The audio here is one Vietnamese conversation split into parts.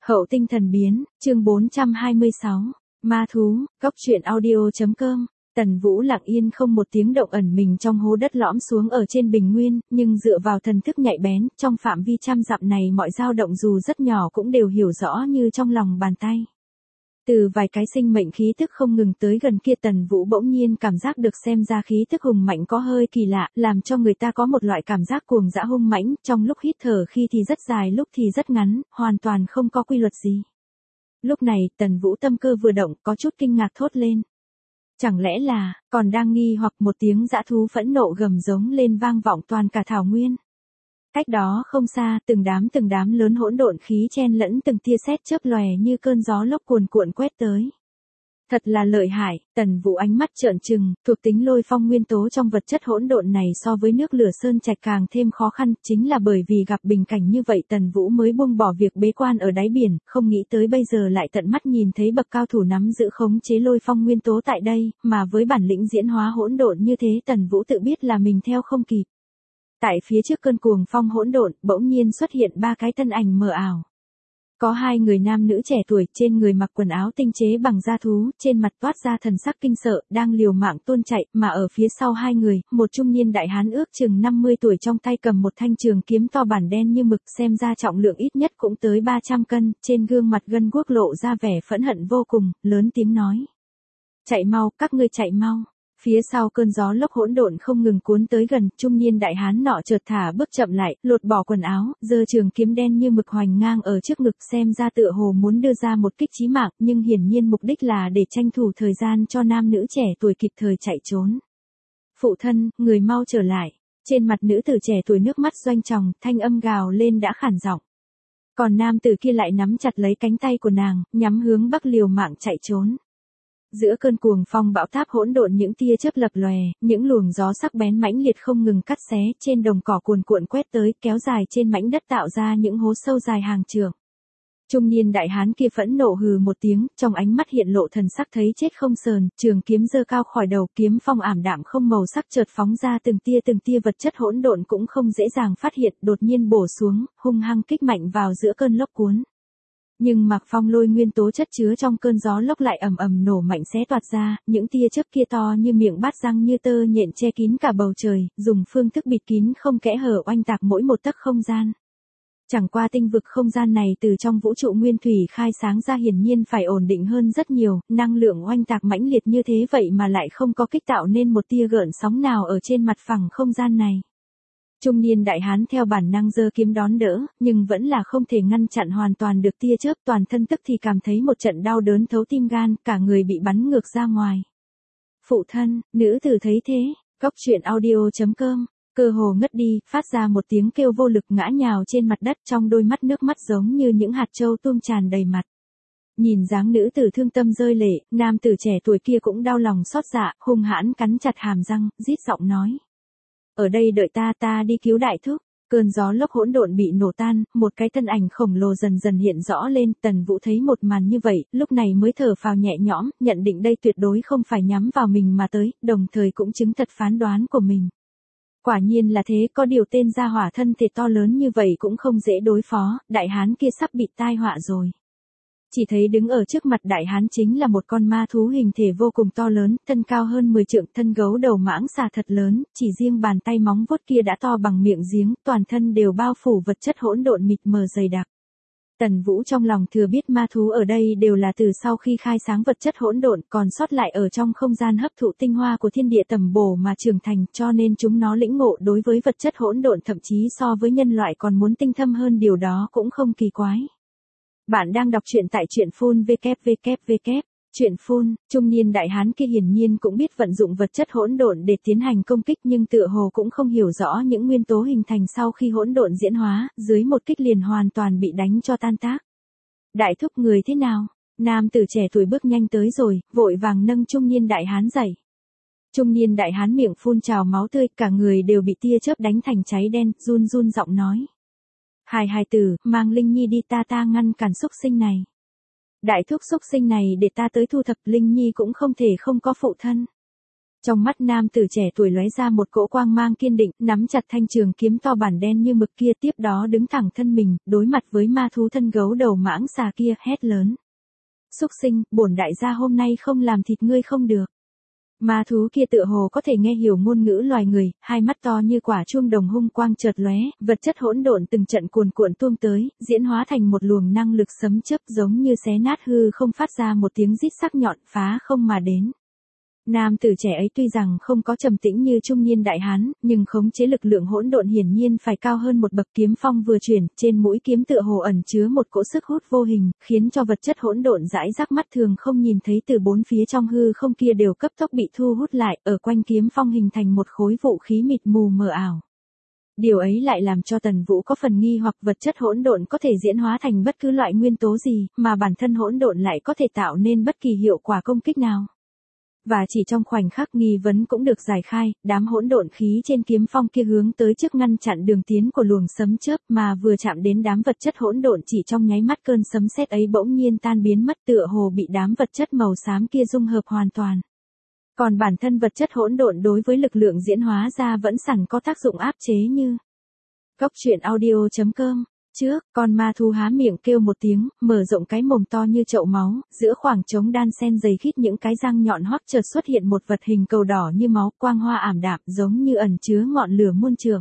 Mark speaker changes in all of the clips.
Speaker 1: Hậu tinh thần biến, chương 426. Ma thú, góc truyện audio.com. Tần Vũ lặng yên không một tiếng động ẩn mình trong hố đất lõm xuống ở trên bình nguyên, nhưng dựa vào thần thức nhạy bén, trong phạm vi trăm dặm này mọi dao động dù rất nhỏ cũng đều hiểu rõ như trong lòng bàn tay. Từ vài cái sinh mệnh khí tức không ngừng tới gần kia, Tần Vũ bỗng nhiên cảm giác được xem ra khí tức hùng mạnh có hơi kỳ lạ, làm cho người ta có một loại cảm giác cuồng dã hung mãnh, trong lúc hít thở khi thì rất dài lúc thì rất ngắn, hoàn toàn không có quy luật gì. Lúc này, Tần Vũ tâm cơ vừa động, có chút kinh ngạc thốt lên. Chẳng lẽ là, còn đang nghi hoặc một tiếng dã thú phẫn nộ gầm giống lên vang vọng toàn cả thảo nguyên. Cách đó không xa, từng đám lớn hỗn độn khí chen lẫn từng tia sét chớp lòe như cơn gió lốc cuồn cuộn quét tới. Thật là lợi hại, Tần Vũ ánh mắt trợn trừng, thuộc tính lôi phong nguyên tố trong vật chất hỗn độn này so với nước lửa sơn trạch càng thêm khó khăn, chính là bởi vì gặp bình cảnh như vậy Tần Vũ mới buông bỏ việc bế quan ở đáy biển, không nghĩ tới bây giờ lại tận mắt nhìn thấy bậc cao thủ nắm giữ khống chế lôi phong nguyên tố tại đây, mà với bản lĩnh diễn hóa hỗn độn như thế Tần Vũ tự biết là mình theo không kịp. Tại phía trước cơn cuồng phong hỗn độn, bỗng nhiên xuất hiện ba cái thân ảnh mờ ảo. Có hai người nam nữ trẻ tuổi, trên người mặc quần áo tinh chế bằng da thú, trên mặt toát ra thần sắc kinh sợ, đang liều mạng tuôn chạy, mà ở phía sau hai người, một trung niên đại hán ước chừng 50 tuổi trong tay cầm một thanh trường kiếm to bản đen như mực, xem ra trọng lượng ít nhất cũng tới 300 cân, trên gương mặt gân guốc lộ ra vẻ phẫn hận vô cùng, lớn tiếng nói. Chạy mau, các ngươi chạy mau. Phía sau cơn gió lốc hỗn độn không ngừng cuốn tới gần, trung niên đại hán nọ chợt thả bước chậm lại, lột bỏ quần áo, giơ trường kiếm đen như mực hoành ngang ở trước ngực, xem ra tựa hồ muốn đưa ra một kích chí mạng, nhưng hiển nhiên mục đích là để tranh thủ thời gian cho nam nữ trẻ tuổi kịp thời chạy trốn. Phụ thân, người mau trở lại. Trên mặt nữ tử trẻ tuổi nước mắt doanh tròng, thanh âm gào lên đã khản giọng. Còn nam tử kia lại nắm chặt lấy cánh tay của nàng, nhắm hướng bắc liều mạng chạy trốn. Giữa cơn cuồng phong bão táp hỗn độn những tia chớp lập lòe, những luồng gió sắc bén mãnh liệt không ngừng cắt xé, trên đồng cỏ cuồn cuộn quét tới, kéo dài trên mảnh đất tạo ra những hố sâu dài hàng trượng. Trung niên đại hán kia phẫn nộ hừ một tiếng, trong ánh mắt hiện lộ thần sắc thấy chết không sờn, trường kiếm giơ cao khỏi đầu, kiếm phong ảm đạm không màu sắc chợt phóng ra từng tia vật chất hỗn độn cũng không dễ dàng phát hiện, đột nhiên bổ xuống, hung hăng kích mạnh vào giữa cơn lốc cuốn. Nhưng mặc phong lôi nguyên tố chất chứa trong cơn gió lốc lại ầm ầm nổ mạnh xé toạc ra, những tia chớp kia to như miệng bát răng như tơ nhện che kín cả bầu trời, dùng phương thức bịt kín không kẽ hở oanh tạc mỗi một tấc không gian. Chẳng qua tinh vực không gian này từ trong vũ trụ nguyên thủy khai sáng ra hiển nhiên phải ổn định hơn rất nhiều, năng lượng oanh tạc mãnh liệt như thế vậy mà lại không có kích tạo nên một tia gợn sóng nào ở trên mặt phẳng không gian này. Trung niên đại hán theo bản năng giơ kiếm đón đỡ, nhưng vẫn là không thể ngăn chặn hoàn toàn được tia chớp, toàn thân tức thì cảm thấy một trận đau đớn thấu tim gan, cả người bị bắn ngược ra ngoài. Phụ thân, nữ tử thấy thế, góc truyện audio.com, cơ hồ ngất đi, phát ra một tiếng kêu vô lực ngã nhào trên mặt đất, trong đôi mắt nước mắt giống như những hạt châu tuôn tràn đầy mặt. Nhìn dáng nữ tử thương tâm rơi lệ, nam tử trẻ tuổi kia cũng đau lòng xót dạ, hung hãn cắn chặt hàm răng, rít giọng nói. Ở đây đợi ta đi cứu đại thúc. Cơn gió lốc hỗn độn bị nổ tan, một cái thân ảnh khổng lồ dần dần hiện rõ lên, Tần Vũ thấy một màn như vậy, lúc này mới thở phào nhẹ nhõm, nhận định đây tuyệt đối không phải nhắm vào mình mà tới, đồng thời cũng chứng thật phán đoán của mình. Quả nhiên là thế, có điều tên gia hỏa thân thể to lớn như vậy cũng không dễ đối phó, đại hán kia sắp bị tai họa rồi. Chỉ thấy đứng ở trước mặt đại hán chính là một con ma thú hình thể vô cùng to lớn, thân cao hơn 10 trượng, thân gấu đầu mãng xà thật lớn, chỉ riêng bàn tay móng vuốt kia đã to bằng miệng giếng, toàn thân đều bao phủ vật chất hỗn độn mịt mờ dày đặc. Tần Vũ trong lòng thừa biết ma thú ở đây đều là từ sau khi khai sáng vật chất hỗn độn còn sót lại ở trong không gian hấp thụ tinh hoa của thiên địa tầm bổ mà trưởng thành, cho nên chúng nó lĩnh ngộ đối với vật chất hỗn độn thậm chí so với nhân loại còn muốn tinh thâm hơn, điều đó cũng không kỳ quái. Bạn đang đọc truyện tại truyện phun www. Truyện phun, trung niên đại hán kia hiển nhiên cũng biết vận dụng vật chất hỗn độn để tiến hành công kích, nhưng tựa hồ cũng không hiểu rõ những nguyên tố hình thành sau khi hỗn độn diễn hóa, dưới một kích liền hoàn toàn bị đánh cho tan tác. Đại thúc người thế nào? Nam tử trẻ tuổi bước nhanh tới rồi, vội vàng nâng trung niên đại hán dậy. Trung niên đại hán miệng phun trào máu tươi, cả người đều bị tia chớp đánh thành cháy đen, run giọng nói. Hài tử, mang Linh Nhi đi, ta ngăn cản xúc sinh này. Đại thúc xúc sinh này để ta tới thu thập, Linh Nhi cũng không thể không có phụ thân. Trong mắt nam tử trẻ tuổi lóe ra một cỗ quang mang kiên định, nắm chặt thanh trường kiếm to bản đen như mực kia, tiếp đó đứng thẳng thân mình, đối mặt với ma thú thân gấu đầu mãng xà kia, hét lớn. Súc sinh, bổn đại gia hôm nay không làm thịt ngươi không được. Ma thú kia tựa hồ có thể nghe hiểu ngôn ngữ loài người, hai mắt to như quả chuông đồng hung quang chợt lóe, vật chất hỗn độn từng trận cuồn cuộn tuôn tới, diễn hóa thành một luồng năng lực sấm chớp giống như xé nát hư không, phát ra một tiếng rít sắc nhọn phá không mà đến. Nam tử trẻ ấy tuy rằng không có trầm tĩnh như trung niên đại hán, nhưng khống chế lực lượng hỗn độn hiển nhiên phải cao hơn một bậc, kiếm phong vừa chuyển, trên mũi kiếm tựa hồ ẩn chứa một cỗ sức hút vô hình, khiến cho vật chất hỗn độn rải rác mắt thường không nhìn thấy từ bốn phía trong hư không kia đều cấp tốc bị thu hút lại, ở quanh kiếm phong hình thành một khối vũ khí mịt mù mờ ảo. Điều ấy lại làm cho Tần Vũ có phần nghi hoặc, vật chất hỗn độn có thể diễn hóa thành bất cứ loại nguyên tố gì, mà bản thân hỗn độn lại có thể tạo nên bất kỳ hiệu quả công kích nào. Và chỉ trong khoảnh khắc nghi vấn cũng được giải khai, đám hỗn độn khí trên kiếm phong kia hướng tới trước ngăn chặn đường tiến của luồng sấm chớp, mà vừa chạm đến đám vật chất hỗn độn chỉ trong nháy mắt cơn sấm sét ấy bỗng nhiên tan biến mất, tựa hồ bị đám vật chất màu xám kia dung hợp hoàn toàn. Còn bản thân vật chất hỗn độn đối với lực lượng diễn hóa ra vẫn sẵn có tác dụng áp chế như. Cốc truyện audio.com. Trước, con ma thú há miệng kêu một tiếng, mở rộng cái mồm to như chậu máu, giữa khoảng trống đan sen dày khít những cái răng nhọn hoắt, chợt xuất hiện một vật hình cầu đỏ như máu, quang hoa ảm đạm, giống như ẩn chứa ngọn lửa muôn trượng.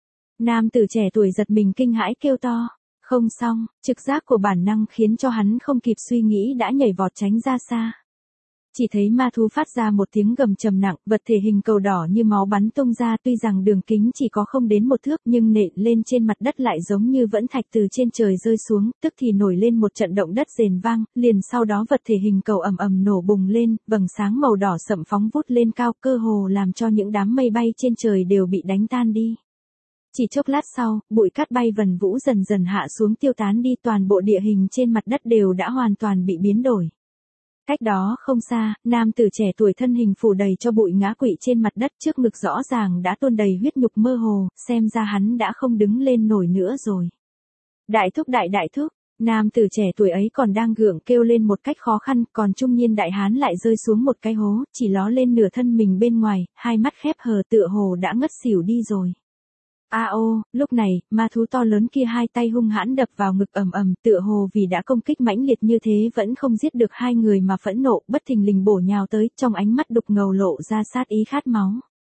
Speaker 1: Nam tử trẻ tuổi giật mình kinh hãi kêu to. Không xong, trực giác của bản năng khiến cho hắn không kịp suy nghĩ đã nhảy vọt tránh ra xa. Chỉ thấy ma thú phát ra một tiếng gầm trầm nặng, vật thể hình cầu đỏ như máu bắn tung ra, tuy rằng đường kính chỉ có không đến một thước nhưng nện lên trên mặt đất lại giống như vẫn thạch từ trên trời rơi xuống, tức thì nổi lên một trận động đất rền vang, liền sau đó vật thể hình cầu ầm ầm nổ bùng lên, vầng sáng màu đỏ sậm phóng vút lên cao, cơ hồ làm cho những đám mây bay trên trời đều bị đánh tan đi. Chỉ chốc lát sau, bụi cát bay vần vũ dần dần hạ xuống tiêu tán đi, toàn bộ địa hình trên mặt đất đều đã hoàn toàn bị biến đổi. Cách đó không xa, nam tử trẻ tuổi thân hình phủ đầy cho bụi ngã quỵ trên mặt đất, trước ngực rõ ràng đã tuôn đầy huyết nhục mơ hồ, xem ra hắn đã không đứng lên nổi nữa rồi. Đại thúc, nam tử trẻ tuổi ấy còn đang gượng kêu lên một cách khó khăn, còn trung niên đại hán lại rơi xuống một cái hố, chỉ ló lên nửa thân mình bên ngoài, hai mắt khép hờ tựa hồ đã ngất xỉu đi rồi. Lúc này, ma thú to lớn kia hai tay hung hãn đập vào ngực ầm ầm, tựa hồ vì đã công kích mãnh liệt như thế vẫn không giết được hai người mà phẫn nộ, bất thình lình bổ nhào tới, trong ánh mắt đục ngầu lộ ra sát ý khát máu.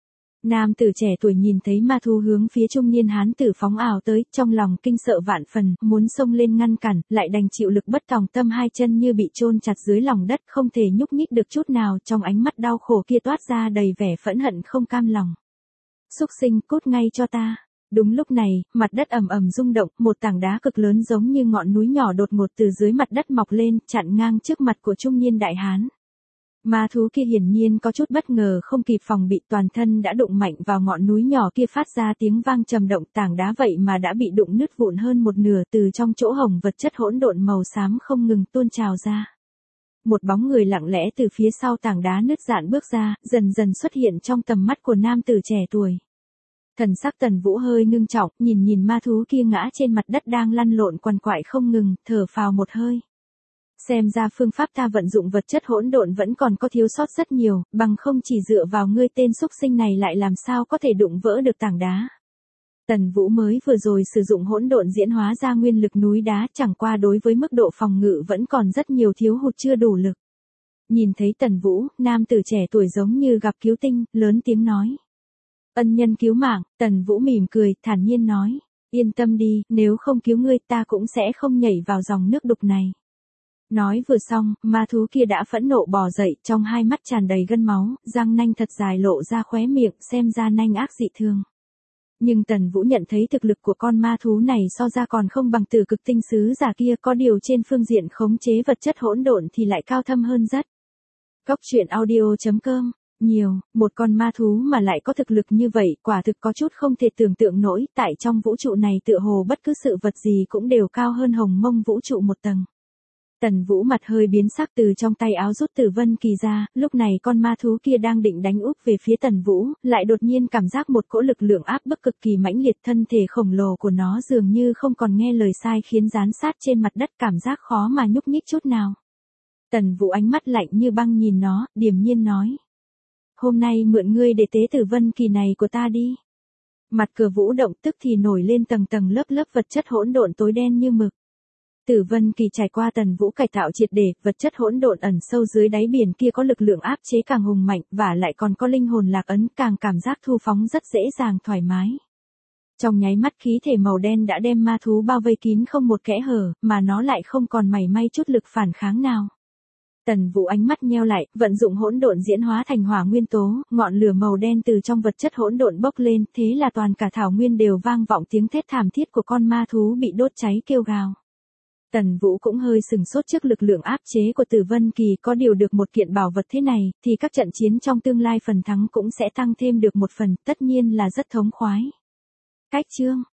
Speaker 1: Nam tử trẻ tuổi nhìn thấy ma thú hướng phía trung niên hán tử phóng ảo tới, trong lòng kinh sợ vạn phần, muốn xông lên ngăn cản, lại đành chịu lực bất tòng tâm, hai chân như bị chôn chặt dưới lòng đất, không thể nhúc nhích được chút nào, trong ánh mắt đau khổ kia toát ra đầy vẻ phẫn hận không cam lòng. Súc sinh, cút ngay cho ta. Đúng lúc này, mặt đất ầm ầm rung động, một tảng đá cực lớn giống như ngọn núi nhỏ đột ngột từ dưới mặt đất mọc lên, chặn ngang trước mặt của trung niên đại hán. Ma thú kia hiển nhiên có chút bất ngờ, không kịp phòng bị, toàn thân đã đụng mạnh vào ngọn núi nhỏ kia, phát ra tiếng vang trầm động, tảng đá vậy mà đã bị đụng nứt vụn hơn một nửa, từ trong chỗ hổng vật chất hỗn độn màu xám không ngừng tuôn trào ra. Một bóng người lặng lẽ từ phía sau tảng đá nứt dạn bước ra, dần dần xuất hiện trong tầm mắt của nam tử trẻ tuổi. Thần sắc Tần Vũ hơi ngưng trọng, nhìn ma thú kia ngã trên mặt đất đang lăn lộn quằn quại không ngừng, thở phào một hơi. Xem ra phương pháp ta vận dụng vật chất hỗn độn vẫn còn có thiếu sót rất nhiều, bằng không chỉ dựa vào ngươi tên xúc sinh này lại làm sao có thể đụng vỡ được tảng đá. Tần Vũ mới vừa rồi sử dụng hỗn độn diễn hóa ra nguyên lực núi đá, chẳng qua đối với mức độ phòng ngự vẫn còn rất nhiều thiếu hụt, chưa đủ lực. Nhìn thấy Tần Vũ, nam tử trẻ tuổi giống như gặp cứu tinh, lớn tiếng nói. Ân nhân cứu mạng. Tần Vũ mỉm cười, thản nhiên nói. Yên tâm đi, nếu không cứu ngươi ta cũng sẽ không nhảy vào dòng nước đục này. Nói vừa xong, ma thú kia đã phẫn nộ bò dậy, trong hai mắt tràn đầy gân máu, răng nanh thật dài lộ ra khóe miệng, xem ra nanh ác dị thường. Nhưng Tần Vũ nhận thấy thực lực của con ma thú này so ra còn không bằng Tử Cực Tinh Sứ giả kia, có điều trên phương diện khống chế vật chất hỗn độn thì lại cao thâm hơn rất. Cốc truyện audio.com. Một con ma thú mà lại có thực lực như vậy, quả thực có chút không thể tưởng tượng nổi, tại trong vũ trụ này tựa hồ bất cứ sự vật gì cũng đều cao hơn hồng mông vũ trụ một tầng. Tần Vũ mặt hơi biến sắc, từ trong tay áo rút Tử Vân Kỳ ra, lúc này con ma thú kia đang định đánh úp về phía Tần Vũ, lại đột nhiên cảm giác một cỗ lực lượng áp bức cực kỳ mãnh liệt, thân thể khổng lồ của nó dường như không còn nghe lời sai, khiến dán sát trên mặt đất, cảm giác khó mà nhúc nhích chút nào. Tần Vũ ánh mắt lạnh như băng nhìn nó, điềm nhiên nói. hôm nay mượn ngươi để tế Tử Vân Kỳ này của ta đi. Mặt cửa vũ động tức thì nổi lên tầng tầng lớp lớp vật chất hỗn độn tối đen như mực. Tử Vân Kỳ trải qua Tần Vũ cải tạo triệt để, vật chất hỗn độn ẩn sâu dưới đáy biển kia có lực lượng áp chế càng hùng mạnh, và lại còn có linh hồn lạc ấn, càng cảm giác thu phóng rất dễ dàng thoải mái. Trong nháy mắt khí thể màu đen đã đem ma thú bao vây kín không một kẽ hở, mà nó lại không còn mảy may chút lực phản kháng nào. Tần Vũ ánh mắt nheo lại, vận dụng hỗn độn diễn hóa thành hỏa nguyên tố, ngọn lửa màu đen từ trong vật chất hỗn độn bốc lên, thế là toàn cả thảo nguyên đều vang vọng tiếng thét thảm thiết của con ma thú bị đốt cháy kêu gào. Tần Vũ cũng hơi sừng sốt trước lực lượng áp chế của Tử Vân Kỳ, có điều được một kiện bảo vật thế này, thì các trận chiến trong tương lai phần thắng cũng sẽ tăng thêm được một phần, tất nhiên là rất thống khoái. Cách chương